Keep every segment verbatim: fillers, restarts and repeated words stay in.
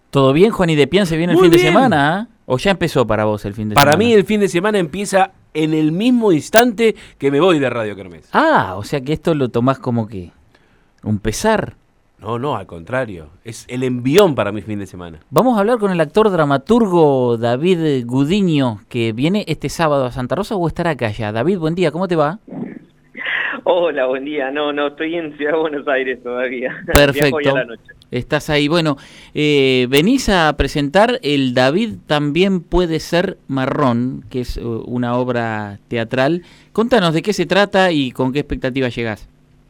¿Todo bien, Juan? ¿Y de Pian se viene Muy el fin bien. de semana? ¿eh? ¿O ya empezó para vos el fin de Para semana? mí el fin de semana empieza en el mismo instante que me voy de Radio Kermés. Ah, o sea que esto lo tomás como que un pesar. No, no, al contrario. Es el envión para mi fin de semana. Vamos a hablar con el actor dramaturgo David Gudiño, que viene este sábado a Santa Rosa o estará acá ya. David, buen día, ¿cómo te va? Hola, buen día. No, no, estoy en Ciudad de Buenos Aires todavía. Perfecto. Viajo hoy a la noche. Estás ahí. Bueno, eh, venís a presentar el David también puede ser marrón, que es uh, una obra teatral. Contanos de qué se trata y con qué expectativa llegás.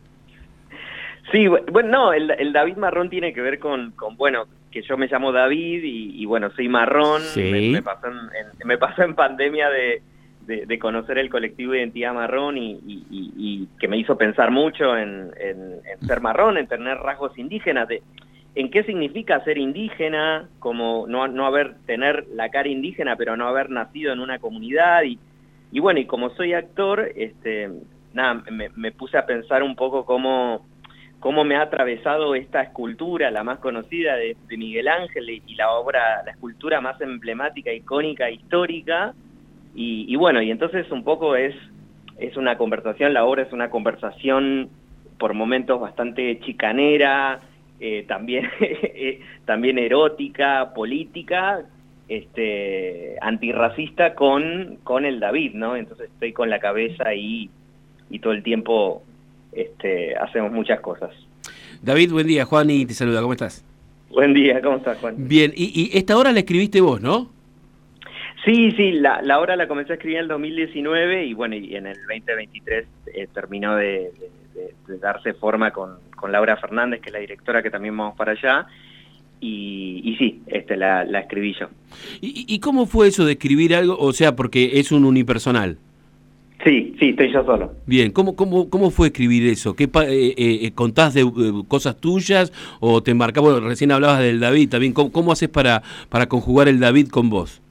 Sí, bueno, no, el, el David marrón tiene que ver con, con, bueno, que yo me llamo David y, y bueno, soy marrón. Sí. Me, me, pasó en, en, me pasó en pandemia de, de, de conocer el colectivo Identidad Marrón y, y, y, y que me hizo pensar mucho en, en, en ser marrón, en tener rasgos indígenas, de en qué significa ser indígena, como no, no haber, tener la cara indígena, pero no haber nacido en una comunidad. Y, y bueno, y como soy actor, este, nada, me, me puse a pensar un poco cómo... cómo me ha atravesado esta escultura, la más conocida de, de Miguel Ángel, y, y la obra, la escultura más emblemática, icónica, histórica, y, y bueno, y entonces un poco es, es una conversación, la obra es una conversación por momentos bastante chicanera, eh, también, también erótica, política, este, antirracista con, con el David, ¿no? Entonces estoy con la cabeza ahí y todo el tiempo... Este, hacemos muchas cosas. David, buen día. Juan y te saluda. ¿Cómo estás? Buen día, ¿cómo estás, Juan? Bien, y, y esta obra la escribiste vos, ¿no? Sí, sí, la, la obra la comencé a escribir en el dos mil diecinueve y bueno, y en el veinte veintitrés eh, terminó de, de, de, de darse forma con, con Laura Fernández, que es la directora, que también vamos para allá, y, y sí, este, la, la escribí yo. ¿Y, ¿Y cómo fue eso de escribir algo? O sea, porque es un unipersonal. Sí, sí, estoy yo solo. Bien, ¿cómo, cómo, cómo fue escribir eso? ¿Qué pa eh, eh, contás de eh, cosas tuyas o te marcás? Bueno, recién hablabas del David también. ¿Cómo, cómo haces para, para conjugar el David con vos?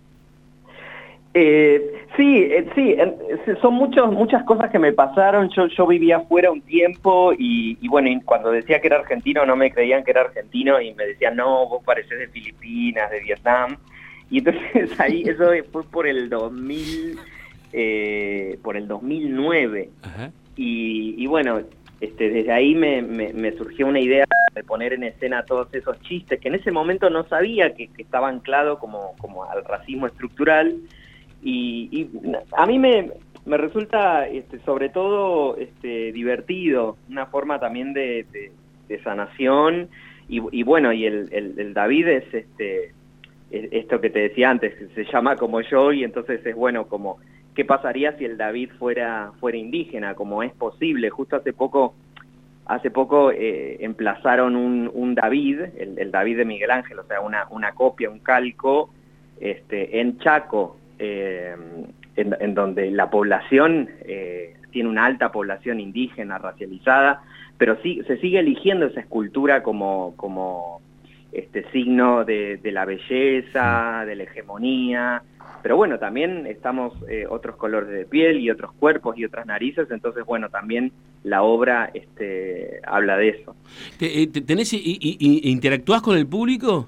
Eh, sí, eh, sí, eh, son muchos, muchas cosas que me pasaron. Yo, yo vivía afuera un tiempo y, y bueno, y cuando decía que era argentino no me creían que era argentino y me decían, no, vos parecés de Filipinas, de Vietnam. Y entonces ahí, eso fue por el dos mil... Eh, por el dos mil nueve. Ajá. Y, y bueno, este, desde ahí me, me, me surgió una idea de poner en escena todos esos chistes que en ese momento no sabía que, que estaba anclado como, como al racismo estructural y, y a mí me, me resulta este, sobre todo este, divertido, una forma también de, de, de sanación y, y bueno, y el, el, el David es este, esto que te decía antes, que se llama como yo y entonces es bueno como ¿qué pasaría si el David fuera fuera indígena? Como es posible. Justo hace poco hace poco eh, emplazaron un, un David, el, el David de Miguel Ángel, o sea, una, una copia, un calco, este, en Chaco, eh, en, en donde la población eh, tiene una alta población indígena, racializada, pero sí se sigue eligiendo esa escultura como, como este signo de, de la belleza, de la hegemonía. Pero bueno, también estamos eh, otros colores de piel y otros cuerpos y otras narices, entonces bueno, también la obra este, habla de eso. ¿Tenés, y, y, y, ¿Interactuás con el público?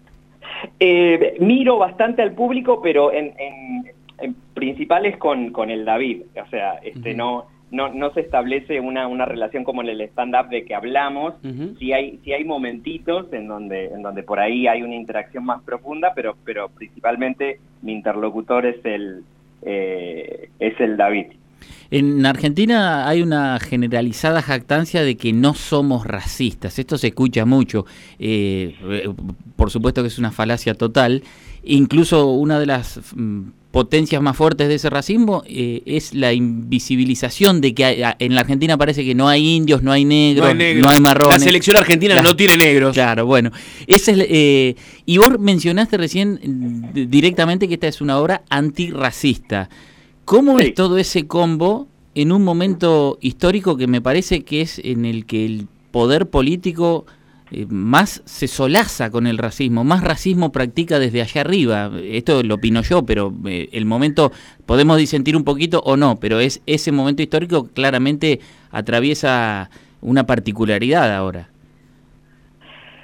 Eh, miro bastante al público, pero en, en, en principal es con, con el David, o sea, este uh-huh. no, no, no se establece una, una relación como en el stand-up de que hablamos, uh-huh. sí hay, sí hay momentitos en donde, en donde por ahí hay una interacción más profunda, pero, pero principalmente mi interlocutor es el, eh, es el David. En Argentina hay una generalizada jactancia de que no somos racistas. Esto se escucha mucho. Eh, por supuesto que es una falacia total. Incluso una de las mm, potencias más fuertes de ese racismo eh, es la invisibilización de que hay, en la Argentina parece que no hay indios, no hay negros, no hay, negros. No hay marrones. La selección argentina la, no tiene negros. Claro, bueno. Ese es, eh, y vos mencionaste recién eh, directamente que esta es una obra antirracista. ¿Cómo sí. es todo ese combo en un momento histórico que me parece que es en el que el poder político eh, más se solaza con el racismo, más racismo practica desde allá arriba? Esto lo opino yo, pero eh, el momento, podemos disentir un poquito o no, pero es ese momento histórico claramente atraviesa una particularidad ahora.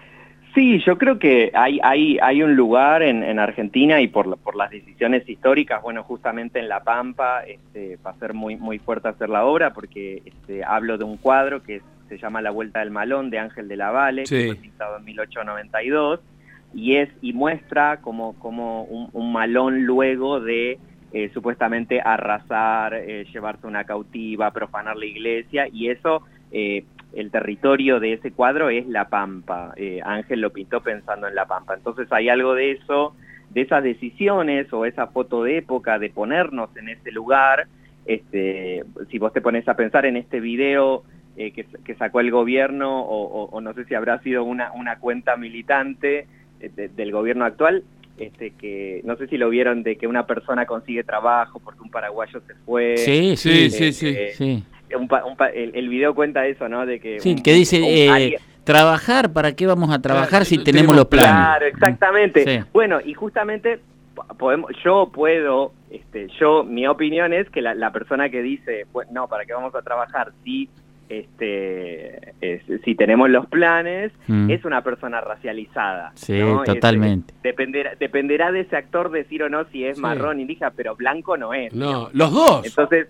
Sí, yo creo que hay hay hay un lugar en, en Argentina y por por las decisiones históricas, bueno, justamente en La Pampa, este, va a ser muy muy fuerte hacer la obra porque este, hablo de un cuadro que es, se llama La Vuelta del Malón de Ángel de la Valle, sí. que fue pintado en mil ochocientos noventa y dos y es y muestra como como un, un malón luego de eh, supuestamente arrasar, eh, llevarse una cautiva, profanar la iglesia y eso eh, el territorio de ese cuadro es La Pampa. Eh, Ángel lo pintó pensando en La Pampa. Entonces hay algo de eso, de esas decisiones o esa foto de época de ponernos en ese lugar. Este, si vos te pones a pensar en este video eh, que, que sacó el gobierno o, o, o no sé si habrá sido una, una cuenta militante eh, de, del gobierno actual, este, que no sé si lo vieron, de que una persona consigue trabajo porque un paraguayo se fue. Sí, sí, eh, sí, sí, eh, sí. Un pa, un pa, el, el video cuenta eso, ¿no? De que sí, un, que dice, un, eh, alguien... trabajar, ¿para qué vamos a trabajar claro, si tenemos, tenemos los planes? Claro, exactamente. Sí. Bueno, y justamente podemos, yo puedo, este, yo, mi opinión es que la, la persona que dice, pues, no, ¿para qué vamos a trabajar si, este, es, si tenemos los planes? Mm. Es una persona racializada. Sí, ¿no? totalmente. Este, dependerá, dependerá de ese actor decir o no si es sí. marrón, indígena, pero blanco no es. No, digamos. Los dos. Entonces...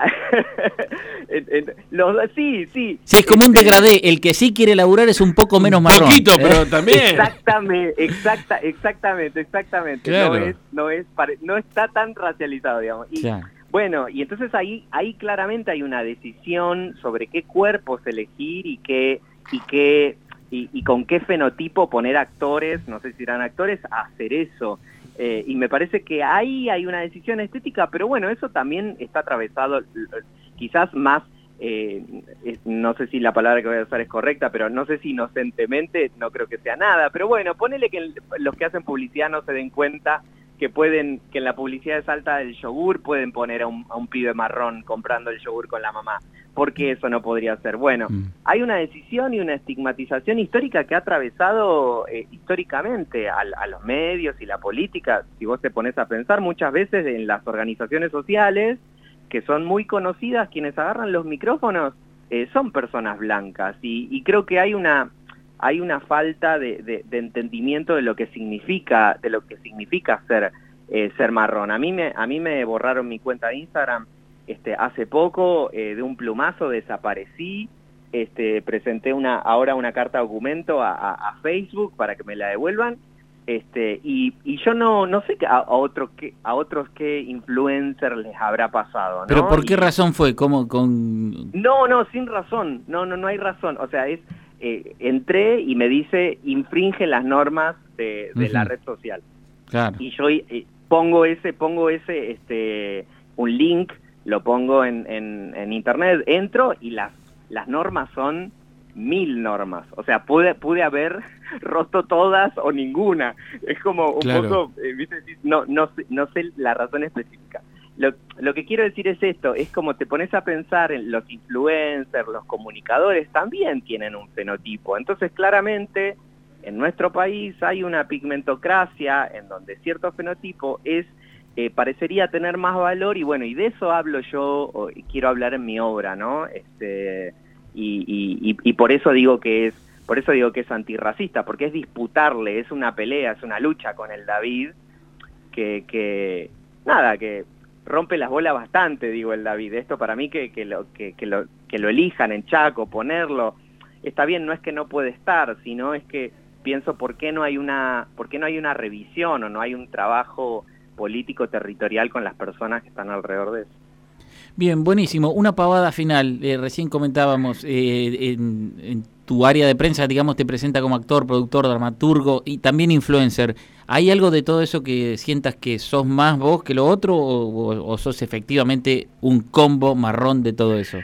Los, sí, sí. Sí, es como un degradé. El que sí quiere laburar es un poco menos marrón. Un poquito, pero también. Exactamente, exacta, exactamente, exactamente. Claro. No es, no es, no está tan racializado, digamos. Y, claro. Bueno, y entonces ahí, ahí claramente hay una decisión sobre qué cuerpos elegir y qué, y qué, y, y con qué fenotipo poner actores, no sé si eran actores, a hacer eso. Eh, y me parece que ahí hay una decisión estética, pero bueno, eso también está atravesado quizás más, eh, no sé si la palabra que voy a usar es correcta, pero no sé si inocentemente, no creo que sea nada, pero bueno, ponele que el, los que hacen publicidad no se den cuenta que pueden, que en la publicidad de Salta del yogur pueden poner a un, a un pibe marrón comprando el yogur con la mamá. ¿Por qué eso no podría ser? Bueno, mm. hay una decisión y una estigmatización histórica que ha atravesado eh, históricamente a, a los medios y la política. Si vos te pones a pensar muchas veces en las organizaciones sociales, que son muy conocidas, quienes agarran los micrófonos eh, son personas blancas. Y, y creo que hay una... hay una falta de, de, de entendimiento de lo que significa, de lo que significa ser, eh, ser marrón. A mí me, a mí me borraron mi cuenta de Instagram este, hace poco, eh, de un plumazo desaparecí, este, presenté una, ahora una carta documento a, a, a Facebook para que me la devuelvan, este, y, y yo no, no sé a, a, otro que, a otros qué influencer les habrá pasado, ¿no? ¿Pero por qué y, razón fue? ¿Cómo, con... No, no, sin razón, no, no, no hay razón, o sea, es... Eh, entré y me dice infringe las normas de, de uh-huh. la red social. Claro. Y yo eh, pongo ese, pongo ese, este, un link, lo pongo en, en, en internet, entro y las, las normas son mil normas. O sea, pude, pude haber roto todas o ninguna. Es como un claro. poco, eh, ¿viste? No, no, sé, no sé la razón específica. Lo, lo que quiero decir es esto, es como te pones a pensar en los influencers, los comunicadores también tienen un fenotipo. Entonces, claramente, en nuestro país hay una pigmentocracia en donde cierto fenotipo es eh, parecería tener más valor y bueno, y de eso hablo yo, o, y quiero hablar en mi obra, ¿no? Este, y, y, y, y por eso digo que es, por eso digo que es antirracista, porque es disputarle, es una pelea, es una lucha con el David, que, que nada, que rompe las bolas bastante, digo, el David. Esto para mí que, que, lo, que, que, lo, que lo elijan en Chaco, ponerlo, está bien, no es que no puede estar, sino es que pienso por qué no hay una, por qué no hay una revisión o no hay un trabajo político territorial con las personas que están alrededor de eso. Bien, buenísimo. Una pavada final. Eh, recién comentábamos, eh, en, en tu área de prensa, digamos, te presenta como actor, productor, dramaturgo y también influencer. ¿Hay algo de todo eso que sientas que sos más vos que lo otro o, o, o sos efectivamente un combo marrón de todo eso?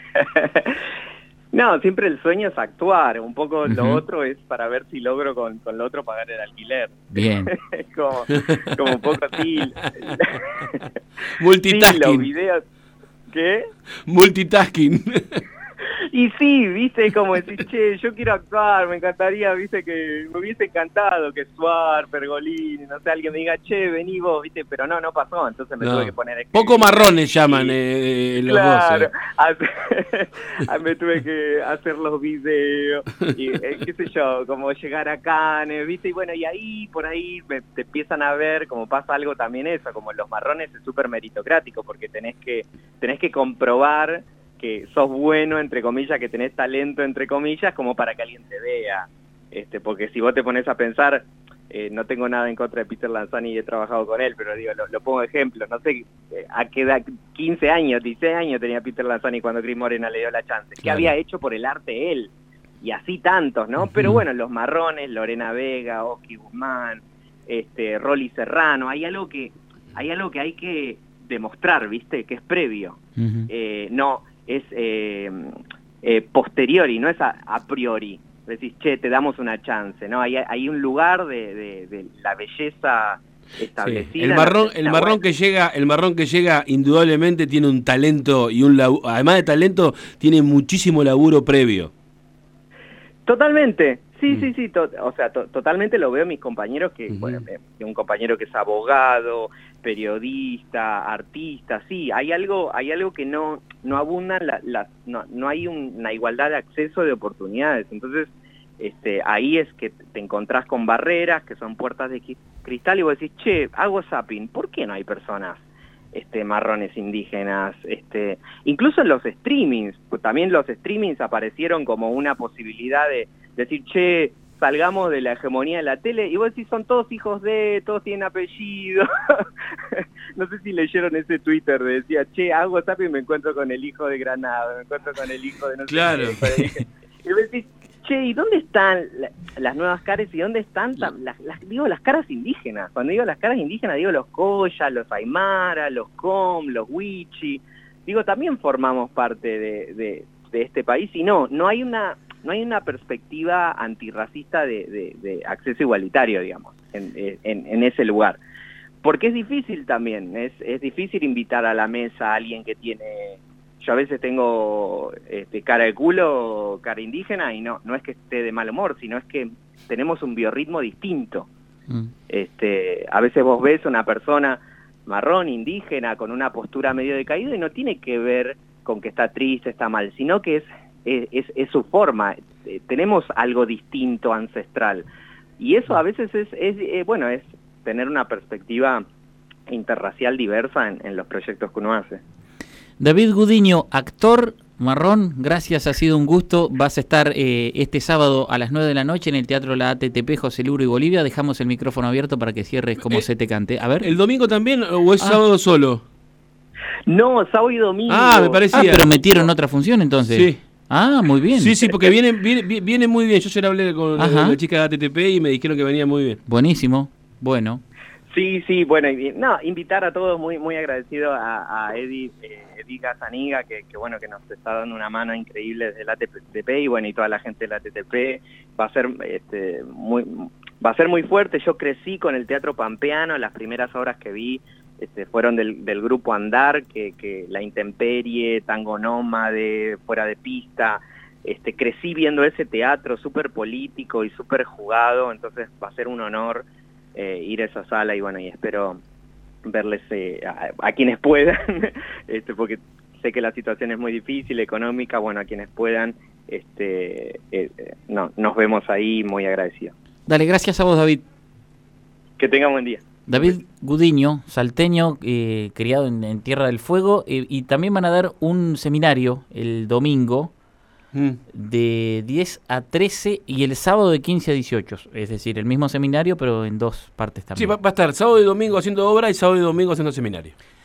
No, siempre el sueño es actuar. Un poco uh-huh. lo otro es para ver si logro con, con lo otro pagar el alquiler. Bien. como, como un poco así. Multitasking. Sí, los videos. ¿Qué? Multitasking. Y sí, viste, como decir, che, yo quiero actuar, me encantaría, viste, que me hubiese encantado que Suar, Pergolini, no sé, alguien me diga, che, vení vos, viste, pero no, no pasó, entonces me no. tuve que poner a escribir. Poco marrones llaman eh, los claro, dos. Eh. me tuve que hacer los videos, y eh, qué sé yo, como llegar a Cannes, viste, y bueno, y ahí, por ahí, me, te empiezan a ver, como pasa algo también eso, como los marrones es súper meritocrático, porque tenés que, tenés que comprobar que sos bueno, entre comillas, que tenés talento, entre comillas, como para que alguien te vea. Este, porque si vos te pones a pensar, eh, no tengo nada en contra de Peter Lanzani y he trabajado con él, pero digo, lo, lo pongo de ejemplo, no sé, eh, a qué edad, quince años, dieciséis años tenía Peter Lanzani cuando Cris Morena le dio la chance. Claro. ¿Qué había hecho por el arte él? Y así tantos, ¿no? Uh-huh. Pero bueno, los marrones, Lorena Vega, Oski Guzmán, este, Rolly Serrano, hay algo que, hay algo que hay que demostrar, ¿viste? Que es previo. Uh-huh. Eh, no... es eh, eh, posteriori, no es a, a priori. Decís, che, te damos una chance, ¿no? Hay, hay un lugar de, de, de la belleza establecida. Sí. El marrón, el marrón que llega, el marrón que llega indudablemente tiene un talento y un laburo, además de talento, tiene muchísimo laburo previo. Totalmente. Sí, mm. sí, sí, to o sea, to totalmente lo veo en mis compañeros, que uh-huh. bueno, un compañero que es abogado, periodista, artista, sí, hay algo, hay algo que no, no abundan, la, la, no, no hay un, una igualdad de acceso de oportunidades, entonces este, ahí es que te encontrás con barreras, que son puertas de cristal, y vos decís, che, hago zapping, ¿por qué no hay personas este, marrones indígenas? Este, incluso en los streamings, pues también los streamings aparecieron como una posibilidad de decir, che, salgamos de la hegemonía de la tele, y vos decís, son todos hijos de, todos tienen apellido. No sé si leyeron ese Twitter, de decía, che, hago zap y me encuentro con el hijo de Granada, me encuentro con el hijo de no claro. sé qué. Y vos decís, che, ¿y dónde están la, las nuevas caras y dónde están, las, las, digo, las caras indígenas? Cuando digo las caras indígenas, digo los Coya, los Aymara, los Com, los Wichi. Digo, también formamos parte de, de, de este país, y no, no hay una... no hay una perspectiva antirracista de, de, de acceso igualitario, digamos, en, en, en ese lugar. Porque es difícil también, es, es difícil invitar a la mesa a alguien que tiene... Yo a veces tengo este, cara de culo, cara indígena, y no, no es que esté de mal humor, sino es que tenemos un biorritmo distinto. Mm. Este, a veces vos ves a una persona marrón, indígena, con una postura medio decaída, y no tiene que ver con que está triste, está mal, sino que es... Es, es, es su forma, eh, tenemos algo distinto, ancestral, y eso a veces es, es eh, bueno, es tener una perspectiva interracial diversa en, en los proyectos que uno hace. David Gudiño, actor marrón, gracias, ha sido un gusto. Vas a estar eh, este sábado a las nueve de la noche en el Teatro La A T T P, José Luro y Bolivia. Dejamos el micrófono abierto para que cierres como eh, se te cante. A ver. ¿El domingo también o es ah. sábado solo? No, sábado y domingo. Ah, me parecía. Ah, pero metieron otra función entonces. Sí. Ah, muy bien. Sí, sí, porque viene, viene, viene muy bien. Yo ayer hablé con la, la chica de A T T P y me dijeron que venía muy bien. Buenísimo, bueno. Sí, sí, bueno, y, no, invitar a todos, muy muy agradecido a, a Edith, eh, Edith Gazaniga, que, que bueno, que nos está dando una mano increíble desde la A T T P, y bueno, y toda la gente de la A T T P. Va a ser este muy va a ser muy fuerte. Yo crecí con el Teatro Pampeano, las primeras obras que vi Este, fueron del, del grupo Andar, que, que La Intemperie, Tango Nómade, Fuera de Pista. Este, crecí viendo ese teatro súper político y súper jugado, entonces va a ser un honor eh, ir a esa sala, y bueno, y espero verles eh, a, a quienes puedan, este, porque sé que la situación es muy difícil, económica, bueno, a quienes puedan, este, eh, no, nos vemos ahí, muy agradecidos. Dale, gracias a vos, David. Que tengan buen día. David Gudiño, salteño, eh, criado en, en Tierra del Fuego, eh, y también van a dar un seminario el domingo mm. de diez a trece y el sábado de quince a dieciocho, es decir, el mismo seminario pero en dos partes también. Sí, va, va a estar sábado y domingo haciendo obra y sábado y domingo haciendo seminario.